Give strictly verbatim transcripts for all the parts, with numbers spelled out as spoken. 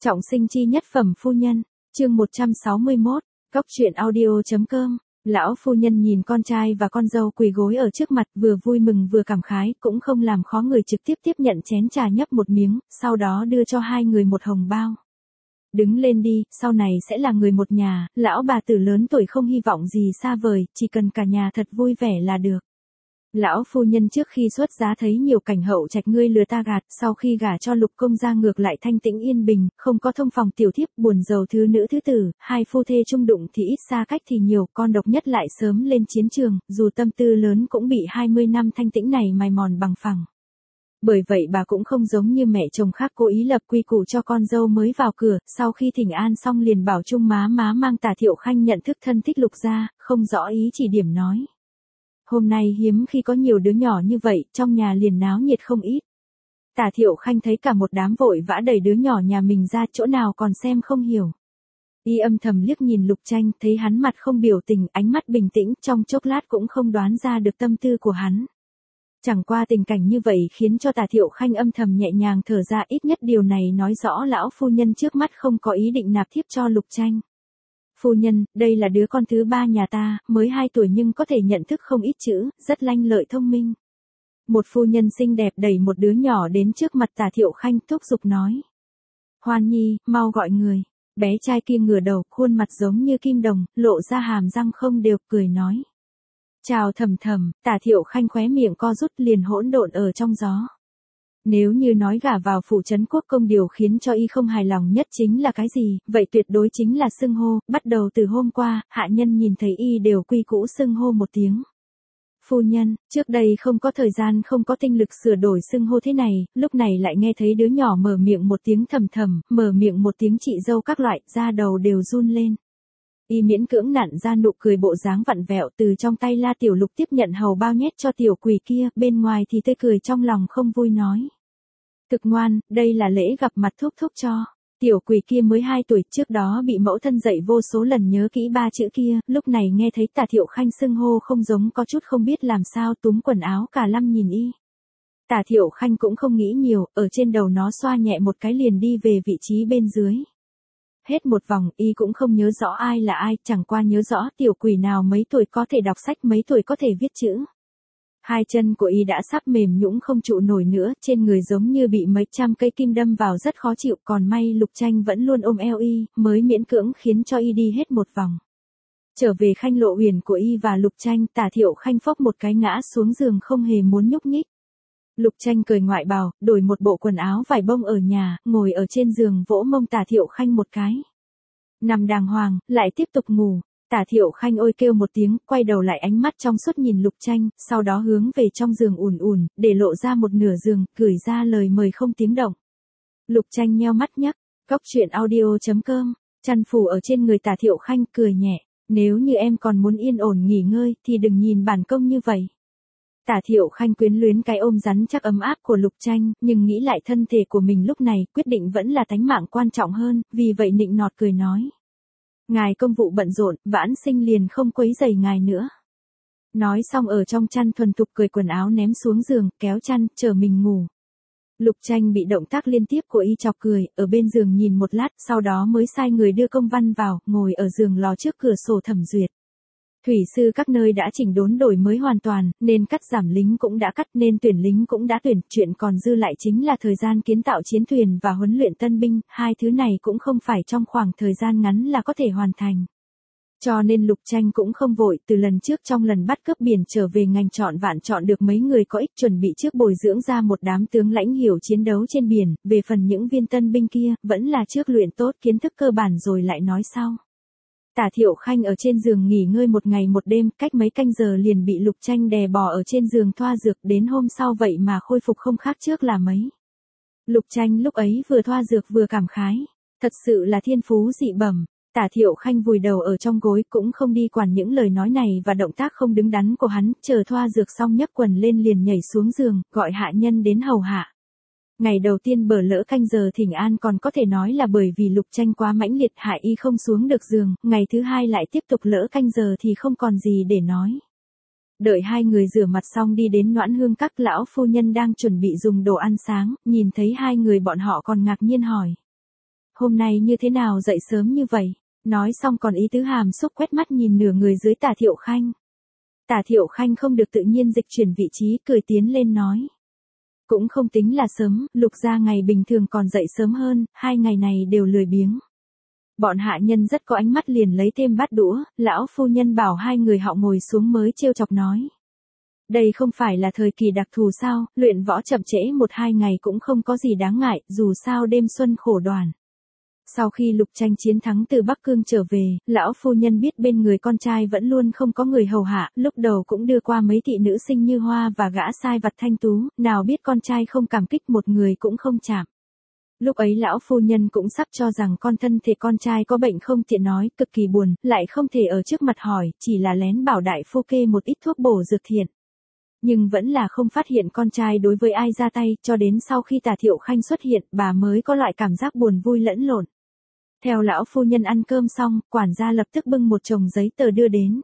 Trọng sinh chi nhất phẩm phu nhân, chương một trăm sáu mươi mốt, cóc truyện audio.com. Lão phu nhân nhìn con trai và con dâu quỳ gối ở trước mặt, vừa vui mừng vừa cảm khái, cũng không làm khó người, trực tiếp tiếp nhận chén trà nhấp một miếng, sau đó đưa cho hai người một hồng bao. Đứng lên đi, sau này sẽ là người một nhà, lão bà tử lớn tuổi không hy vọng gì xa vời, chỉ cần cả nhà thật vui vẻ là được. Lão phu nhân trước khi xuất giá thấy nhiều cảnh hậu trạch ngươi lừa ta gạt, sau khi gả cho Lục công gia ngược lại thanh tĩnh yên bình, không có thông phòng tiểu thiếp, buồn giàu thứ nữ thứ tử, hai phu thê chung đụng thì ít, xa cách thì nhiều, con độc nhất lại sớm lên chiến trường, dù tâm tư lớn cũng bị hai mươi năm thanh tĩnh này mài mòn bằng phẳng. Bởi vậy bà cũng không giống như mẹ chồng khác cố ý lập quy củ cho con dâu mới vào cửa, sau khi thỉnh an xong liền bảo Trung má má mang Tả Thiệu Khanh nhận thức thân thích Lục gia, không rõ ý chỉ điểm nói. Hôm nay hiếm khi có nhiều đứa nhỏ như vậy, trong nhà liền náo nhiệt không ít. Tả Thiệu Khanh thấy cả một đám vội vã đẩy đứa nhỏ nhà mình ra, chỗ nào còn xem không hiểu. Y âm thầm liếc nhìn Lục Tranh, thấy hắn mặt không biểu tình, ánh mắt bình tĩnh, trong chốc lát cũng không đoán ra được tâm tư của hắn. Chẳng qua tình cảnh như vậy khiến cho Tả Thiệu Khanh âm thầm nhẹ nhàng thở ra, ít nhất điều này nói rõ lão phu nhân trước mắt không có ý định nạp thiếp cho Lục Tranh. Phu nhân, đây là đứa con thứ ba nhà ta, mới hai tuổi nhưng có thể nhận thức không ít chữ, rất lanh lợi thông minh. Một phu nhân xinh đẹp đẩy một đứa nhỏ đến trước mặt Tả Thiệu Khanh, thúc giục nói. Hoan Nhi, mau gọi người. Bé trai kia ngửa đầu, khuôn mặt giống như kim đồng, lộ ra hàm răng không đều, cười nói. Chào Thầm Thầm. Tả Thiệu Khanh khóe miệng co rút, liền hỗn độn ở trong gió. Nếu như nói gả vào phủ trấn quốc công điều khiến cho y không hài lòng nhất chính là cái gì, vậy tuyệt đối chính là xưng hô, bắt đầu từ hôm qua, hạ nhân nhìn thấy y đều quy cũ xưng hô một tiếng. Phu nhân, trước đây không có thời gian không có tinh lực sửa đổi xưng hô thế này, lúc này lại nghe thấy đứa nhỏ mở miệng một tiếng Thầm Thầm, mở miệng một tiếng chị dâu các loại, da đầu đều run lên. Y miễn cưỡng nặn ra nụ cười bộ dáng vặn vẹo, từ trong tay La Tiểu Lục tiếp nhận hầu bao nhét cho tiểu quỷ kia, bên ngoài thì tươi cười trong lòng không vui nói. Thực ngoan, đây là lễ gặp mặt thúc thúc cho. Tiểu quỷ kia mới hai tuổi, trước đó bị mẫu thân dạy vô số lần nhớ kỹ ba chữ kia, lúc này nghe thấy Tả Thiệu Khanh xưng hô không giống, có chút không biết làm sao, túm quần áo cả lăm nhìn y. Tả Thiệu Khanh cũng không nghĩ nhiều, ở trên đầu nó xoa nhẹ một cái liền đi về vị trí bên dưới. Hết một vòng, y cũng không nhớ rõ ai là ai, chẳng qua nhớ rõ tiểu quỷ nào mấy tuổi có thể đọc sách, mấy tuổi có thể viết chữ. Hai chân của y đã sắp mềm nhũn không trụ nổi nữa, trên người giống như bị mấy trăm cây kim đâm vào rất khó chịu, còn may Lục Tranh vẫn luôn ôm eo y, mới miễn cưỡng khiến cho y đi hết một vòng. Trở về Khanh Lộ Huyền của y và Lục Tranh, Tả Thiệu Khanh phốc một cái ngã xuống giường không hề muốn nhúc nhích. Lục Tranh cười ngoại bào, đổi một bộ quần áo vải bông ở nhà, ngồi ở trên giường vỗ mông Tả Thiệu Khanh một cái. Nằm đàng hoàng, lại tiếp tục ngủ. Tả Thiệu Khanh ôi kêu một tiếng, quay đầu lại ánh mắt trong suốt nhìn Lục Tranh, sau đó hướng về trong giường ùn ùn, để lộ ra một nửa giường, gửi ra lời mời không tiếng động. Lục Tranh nheo mắt nhắc, cóc truyện audio.com, chăn phủ ở trên người Tả Thiệu Khanh, cười nhẹ, nếu như em còn muốn yên ổn nghỉ ngơi thì đừng nhìn bản công như vậy. Tả Thiệu Khanh quyến luyến cái ôm rắn chắc ấm áp của Lục Tranh, nhưng nghĩ lại thân thể của mình lúc này, quyết định vẫn là tánh mạng quan trọng hơn, vì vậy nịnh nọt cười nói. Ngài công vụ bận rộn, vãn sinh liền không quấy rầy ngài nữa. Nói xong ở trong chăn thuần thục cởi quần áo ném xuống giường, kéo chăn, chờ mình ngủ. Lục Tranh bị động tác liên tiếp của y chọc cười, ở bên giường nhìn một lát, sau đó mới sai người đưa công văn vào, ngồi ở giường lò trước cửa sổ thẩm duyệt. Thủy sư các nơi đã chỉnh đốn đổi mới hoàn toàn, nên cắt giảm lính cũng đã cắt, nên tuyển lính cũng đã tuyển, chuyện còn dư lại chính là thời gian kiến tạo chiến thuyền và huấn luyện tân binh, hai thứ này cũng không phải trong khoảng thời gian ngắn là có thể hoàn thành. Cho nên Lục Tranh cũng không vội, từ lần trước trong lần bắt cướp biển trở về ngành chọn vạn chọn được mấy người có ích, chuẩn bị trước bồi dưỡng ra một đám tướng lãnh hiểu chiến đấu trên biển, về phần những viên tân binh kia, vẫn là trước luyện tốt kiến thức cơ bản rồi lại nói sau. Tả Thiệu Khanh ở trên giường nghỉ ngơi một ngày một đêm, cách mấy canh giờ liền bị Lục Tranh đè bò ở trên giường thoa dược, đến hôm sau vậy mà khôi phục không khác trước là mấy. Lục Tranh lúc ấy vừa thoa dược vừa cảm khái, thật sự là thiên phú dị bẩm. Tả Thiệu Khanh vùi đầu ở trong gối, cũng không đi quản những lời nói này và động tác không đứng đắn của hắn, chờ thoa dược xong nhấc quần lên liền nhảy xuống giường, gọi hạ nhân đến hầu hạ. Ngày đầu tiên bờ lỡ canh giờ thỉnh an còn có thể nói là bởi vì Lục Tranh quá mãnh liệt hại y không xuống được giường, ngày thứ hai lại tiếp tục lỡ canh giờ thì không còn gì để nói. Đợi hai người rửa mặt xong đi đến Noãn Hương các, lão phu nhân đang chuẩn bị dùng đồ ăn sáng, nhìn thấy hai người bọn họ còn ngạc nhiên hỏi. hôm nay như thế nào dậy sớm như vậy? Nói xong còn ý tứ hàm xúc quét mắt nhìn nửa người dưới Tả Thiệu Khanh. Tả Thiệu Khanh không được tự nhiên dịch chuyển vị trí, cười tiến lên nói. Cũng không tính là sớm, Lục gia ngày bình thường còn dậy sớm hơn, hai ngày này đều lười biếng. Bọn hạ nhân rất có ánh mắt liền lấy thêm bát đũa, lão phu nhân bảo hai người họ ngồi xuống mới trêu chọc nói. Đây không phải là thời kỳ đặc thù sao, luyện võ chậm trễ một hai ngày cũng không có gì đáng ngại, dù sao đêm xuân khổ đoàn. Sau khi Lục Tranh chiến thắng từ Bắc Cương trở về, lão phu nhân biết bên người con trai vẫn luôn không có người hầu hạ, lúc đầu cũng đưa qua mấy thị nữ sinh Như Hoa và gã sai vặt Thanh Tú, nào biết con trai không cảm kích một người cũng không chạm. Lúc ấy lão phu nhân cũng sắp cho rằng con thân thể con trai có bệnh không tiện nói, cực kỳ buồn, lại không thể ở trước mặt hỏi, chỉ là lén bảo đại phu kê một ít thuốc bổ dược thiện. Nhưng vẫn là không phát hiện con trai đối với ai ra tay, cho đến sau khi Tả Thiệu Khanh xuất hiện, bà mới có loại cảm giác buồn vui lẫn lộn. Theo lão phu nhân ăn cơm xong, quản gia lập tức bưng một chồng giấy tờ đưa đến.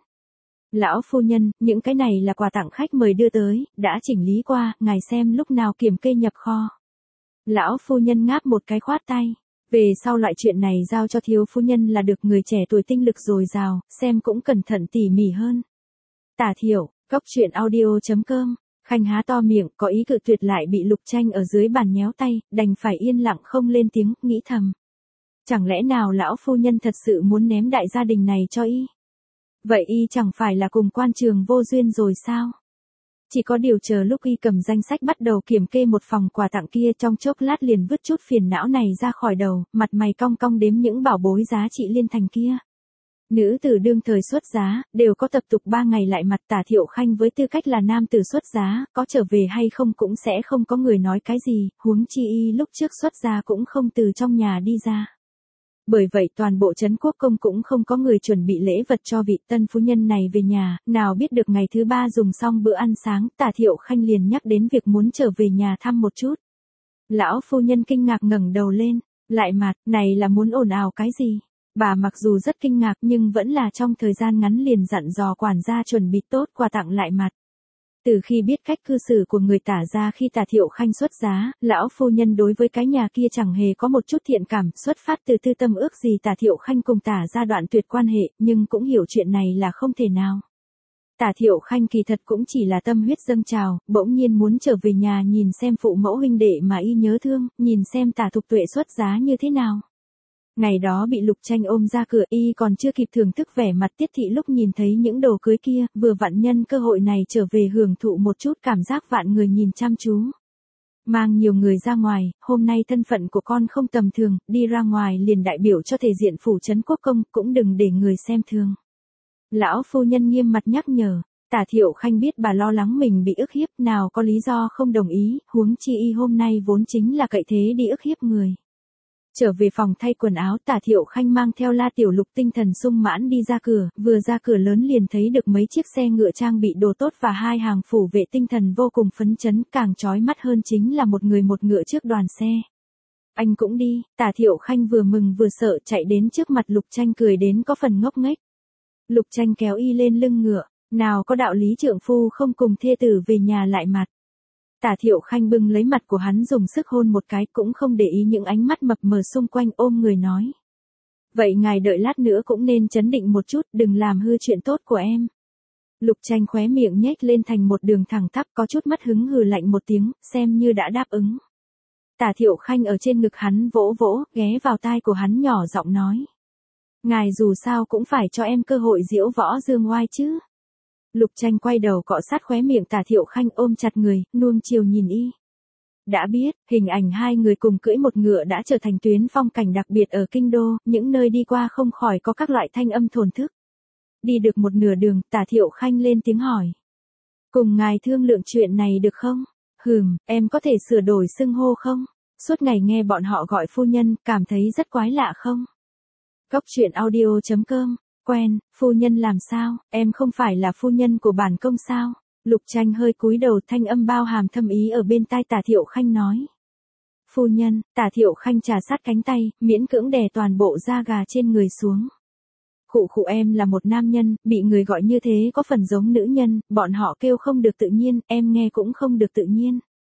Lão phu nhân, những cái này là quà tặng khách mời đưa tới, đã chỉnh lý qua, ngài xem lúc nào kiểm kê nhập kho. Lão phu nhân ngáp một cái khoát tay. Về sau loại chuyện này giao cho thiếu phu nhân là được, người trẻ tuổi tinh lực dồi dào, xem cũng cẩn thận tỉ mỉ hơn. Tả Thiệu, Cốc Truyện Audio chấm com. Khanh há to miệng, có ý cự tuyệt lại bị Lục Tranh ở dưới bàn nhéo tay, đành phải yên lặng không lên tiếng, nghĩ thầm. Chẳng lẽ nào lão phu nhân thật sự muốn ném đại gia đình này cho y? Vậy y chẳng phải là cùng quan trường vô duyên rồi sao? Chỉ có điều chờ lúc y cầm danh sách bắt đầu kiểm kê một phòng quà tặng kia, trong chốc lát liền vứt chút phiền não này ra khỏi đầu, mặt mày cong cong đếm những bảo bối giá trị liên thành kia. Nữ tử đương thời xuất giá, đều có tập tục ba ngày lại mặt. Tả Thiệu Khanh với tư cách là nam tử xuất giá, có trở về hay không cũng sẽ không có người nói cái gì, huống chi y lúc trước xuất gia cũng không từ trong nhà đi ra. Bởi vậy toàn bộ trấn quốc công cũng không có người chuẩn bị lễ vật cho vị tân phu nhân này về nhà, nào biết được ngày thứ ba dùng xong bữa ăn sáng, Tả Thiệu Khanh liền nhắc đến việc muốn trở về nhà thăm một chút. Lão phu nhân kinh ngạc ngẩng đầu lên, lại mặt, này là muốn ồn ào cái gì? Bà mặc dù rất kinh ngạc nhưng vẫn là trong thời gian ngắn liền dặn dò quản gia chuẩn bị tốt quà tặng lại mặt. Từ khi biết cách cư xử của người Tả gia khi Tả Thiệu Khanh xuất giá, lão phu nhân đối với cái nhà kia chẳng hề có một chút thiện cảm, xuất phát từ tư tâm ước gì Tả Thiệu Khanh cùng Tả gia đoạn tuyệt quan hệ, nhưng cũng hiểu chuyện này là không thể nào. Tả Thiệu Khanh kỳ thật cũng chỉ là tâm huyết dâng trào, bỗng nhiên muốn trở về nhà nhìn xem phụ mẫu huynh đệ mà y nhớ thương, nhìn xem Tả Thục Tuệ xuất giá như thế nào. Ngày đó bị Lục Tranh ôm ra cửa, y còn chưa kịp thưởng thức vẻ mặt Tiết thị lúc nhìn thấy những đồ cưới kia, vừa vặn nhân cơ hội này trở về hưởng thụ một chút cảm giác vạn người nhìn chăm chú. Mang nhiều người ra ngoài, hôm nay thân phận của con không tầm thường, đi ra ngoài liền đại biểu cho thể diện phủ trấn quốc công, cũng đừng để người xem thường. Lão phu nhân nghiêm mặt nhắc nhở. Tả Thiệu Khanh biết bà lo lắng mình bị ức hiếp, nào có lý do không đồng ý, huống chi y hôm nay vốn chính là cậy thế đi ức hiếp người. Trở về phòng thay quần áo, Tả Thiệu Khanh mang theo La Tiểu Lục tinh thần sung mãn đi ra cửa, vừa ra cửa lớn liền thấy được mấy chiếc xe ngựa trang bị đồ tốt và hai hàng phủ vệ tinh thần vô cùng phấn chấn, càng chói mắt hơn chính là một người một ngựa trước đoàn xe. Anh cũng đi, Tả Thiệu Khanh vừa mừng vừa sợ chạy đến trước mặt Lục Tranh cười đến có phần ngốc nghếch. Lục Tranh kéo y lên lưng ngựa, nào có đạo lý trượng phu không cùng thê tử về nhà lại mặt. Tả Thiệu Khanh bưng lấy mặt của hắn dùng sức hôn một cái, cũng không để ý những ánh mắt mập mờ xung quanh, ôm người nói. Vậy ngài đợi lát nữa cũng nên chấn định một chút, đừng làm hư chuyện tốt của em. Lục Tranh khóe miệng nhếch lên thành một đường thẳng tắp, có chút mất hứng hừ lạnh một tiếng, xem như đã đáp ứng. Tả Thiệu Khanh ở trên ngực hắn vỗ vỗ, ghé vào tai của hắn nhỏ giọng nói. Ngài dù sao cũng phải cho em cơ hội diễu võ dương oai chứ. Lục Tranh quay đầu cọ sát khóe miệng Tả Thiệu Khanh, ôm chặt người, nuông chiều nhìn y. Đã biết, hình ảnh hai người cùng cưỡi một ngựa đã trở thành tuyến phong cảnh đặc biệt ở kinh đô, những nơi đi qua không khỏi có các loại thanh âm thổn thức. Đi được một nửa đường, Tả Thiệu Khanh lên tiếng hỏi. Cùng ngài thương lượng chuyện này được không? Hừm, em có thể sửa đổi xưng hô không? Suốt ngày nghe bọn họ gọi phu nhân, cảm thấy rất quái lạ không? Cốc Truyện Audio chấm com. Quen, phu nhân làm sao, em không phải là phu nhân của bản công sao? Lục Tranh hơi cúi đầu, thanh âm bao hàm thâm ý ở bên tai Tả Thiệu Khanh nói. Phu nhân, Tả Thiệu Khanh trà sát cánh tay, miễn cưỡng đè toàn bộ da gà trên người xuống. Khụ khụ, em là một nam nhân, bị người gọi như thế có phần giống nữ nhân, bọn họ kêu không được tự nhiên, em nghe cũng không được tự nhiên.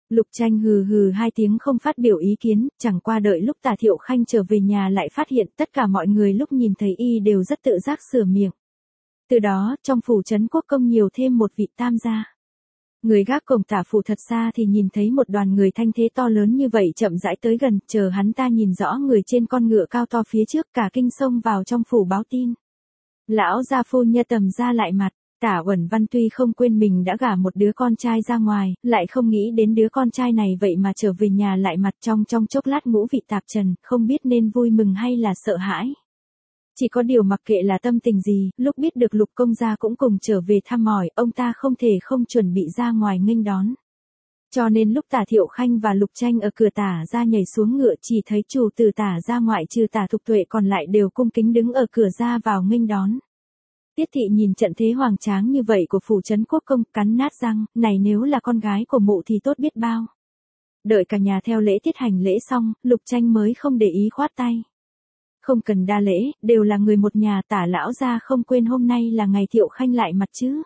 Lục Tranh hừ hừ hai tiếng không phát biểu ý kiến, chẳng qua đợi lúc Tả Thiệu Khanh trở về nhà lại phát hiện tất cả mọi người lúc nhìn thấy y đều rất tự giác sửa miệng. Từ đó, trong phủ trấn quốc công nhiều thêm một vị tam gia. Người gác cổng Tả phủ thật xa thì nhìn thấy một đoàn người thanh thế to lớn như vậy chậm rãi tới gần, chờ hắn ta nhìn rõ người trên con ngựa cao to phía trước cả kinh xông vào trong phủ báo tin. Lão gia phu nhân Tầm ra lại mặt. Tả Uẩn Văn tuy không quên mình đã gả một đứa con trai ra ngoài, lại không nghĩ đến đứa con trai này vậy mà trở về nhà lại mặt trong trong chốc lát ngũ vị tạp trần, không biết nên vui mừng hay là sợ hãi. Chỉ có điều mặc kệ là tâm tình gì, lúc biết được Lục công gia cũng cùng trở về thăm hỏi, ông ta không thể không chuẩn bị ra ngoài nghênh đón. Cho nên lúc Tả Thiệu Khanh và Lục Tranh ở cửa Tả ra nhảy xuống ngựa chỉ thấy chủ từ Tả ra ngoại trừ Tả Thục Tuệ còn lại đều cung kính đứng ở cửa ra vào nghênh đón. Tiết thị nhìn trận thế hoàng tráng như vậy của phủ trấn quốc công, cắn nát răng, này nếu là con gái của mụ thì tốt biết bao. Đợi cả nhà theo lễ tiết hành lễ xong, Lục Tranh mới không để ý khoát tay. Không cần đa lễ, đều là người một nhà, Tả lão gia không quên hôm nay là ngày Thiệu Khanh lại mặt chứ.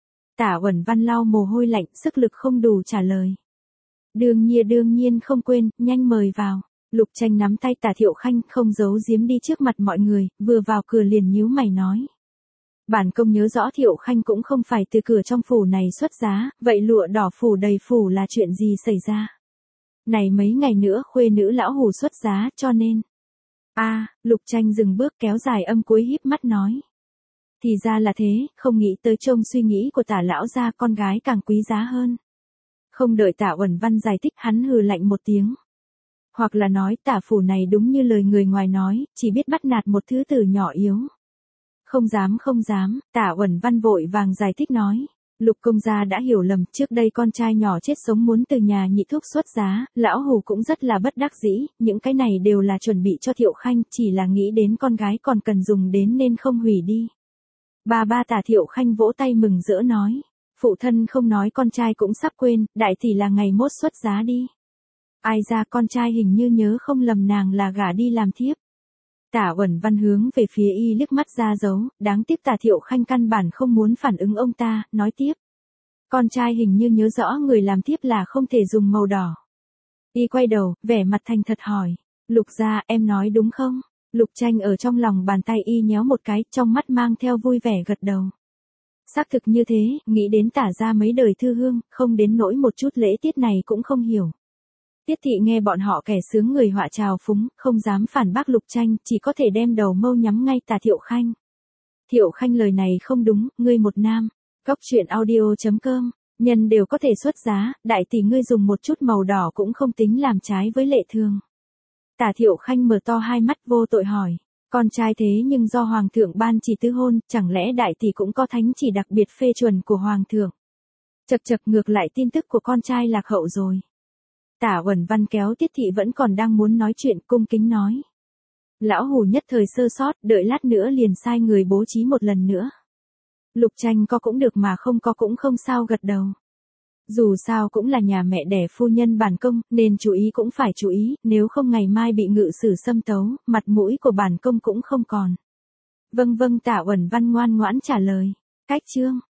Tả Uẩn Văn lau mồ hôi lạnh, sức lực không đủ trả lời. Đương nhiên đương nhiên không quên, nhanh mời vào. Lục Tranh nắm tay Tả Thiệu Khanh không giấu giếm đi trước mặt mọi người, vừa vào cửa liền nhíu mày nói. Bản công nhớ rõ Thiệu Khanh cũng không phải từ cửa trong phủ này xuất giá, vậy lụa đỏ phủ đầy phủ là chuyện gì xảy ra? Này mấy ngày nữa khuê nữ lão hủ xuất giá cho nên. A, à, Lục Tranh dừng bước kéo dài âm cuối híp mắt nói. Thì ra là thế, không nghĩ tới trông suy nghĩ của Tả lão gia con gái càng quý giá hơn. Không đợi Tả Uẩn Văn giải thích hắn hừ lạnh một tiếng. Hoặc là nói Tả phủ này đúng như lời người ngoài nói, chỉ biết bắt nạt một thứ tử nhỏ yếu. Không dám không dám, Tả Uẩn Văn vội vàng giải thích nói. Lục công gia đã hiểu lầm, trước đây con trai nhỏ chết sống muốn từ nhà nhị thúc xuất giá, lão hủ cũng rất là bất đắc dĩ, những cái này đều là chuẩn bị cho Thiệu Khanh, chỉ là nghĩ đến con gái còn cần dùng đến nên không hủy đi. Ba ba Tả Thiệu Khanh vỗ tay mừng rỡ nói, phụ thân không nói con trai cũng sắp quên, đại tỷ là ngày mốt xuất giá đi. Ai ra con trai hình như nhớ không lầm nàng là gả đi làm thiếp. Tả Uẩn Văn hướng về phía y liếc mắt ra dấu, đáng tiếc Tả Thiệu Khanh căn bản không muốn phản ứng ông ta, nói tiếp. Con trai hình như nhớ rõ người làm thiếp là không thể dùng màu đỏ. Y quay đầu, vẻ mặt thành thật hỏi, Lục gia em nói đúng không? Lục Tranh ở trong lòng bàn tay y nhéo một cái, trong mắt mang theo vui vẻ gật đầu. Xác thực như thế, nghĩ đến Tả gia mấy đời thư hương, không đến nỗi một chút lễ tiết này cũng không hiểu. Tiết thị nghe bọn họ kẻ sướng người họa trào phúng, không dám phản bác Lục Tranh, chỉ có thể đem đầu mâu nhắm ngay Tả Thiệu Khanh. Thiệu Khanh lời này không đúng, ngươi một nam. Góc truyện audio chấm com, nhân đều có thể xuất giá, đại tỷ ngươi dùng một chút màu đỏ cũng không tính làm trái với lệ thường. Tả Thiệu Khanh mở to hai mắt vô tội hỏi, con trai thế nhưng do Hoàng thượng ban chỉ tứ hôn, chẳng lẽ đại tỷ cũng có thánh chỉ đặc biệt phê chuẩn của Hoàng thượng? Chật chật ngược lại tin tức của con trai lạc hậu rồi. Tả Uẩn Văn kéo Tiết thị vẫn còn đang muốn nói chuyện cung kính nói. Lão hủ nhất thời sơ sót, đợi lát nữa liền sai người bố trí một lần nữa. Lục Tranh có cũng được mà không có cũng không sao gật đầu. Dù sao cũng là nhà mẹ đẻ phu nhân bản công, nên chú ý cũng phải chú ý, nếu không ngày mai bị ngự sử xâm tấu, mặt mũi của bản công cũng không còn. Vâng vâng Tả Uẩn Văn ngoan ngoãn trả lời. Cách chương.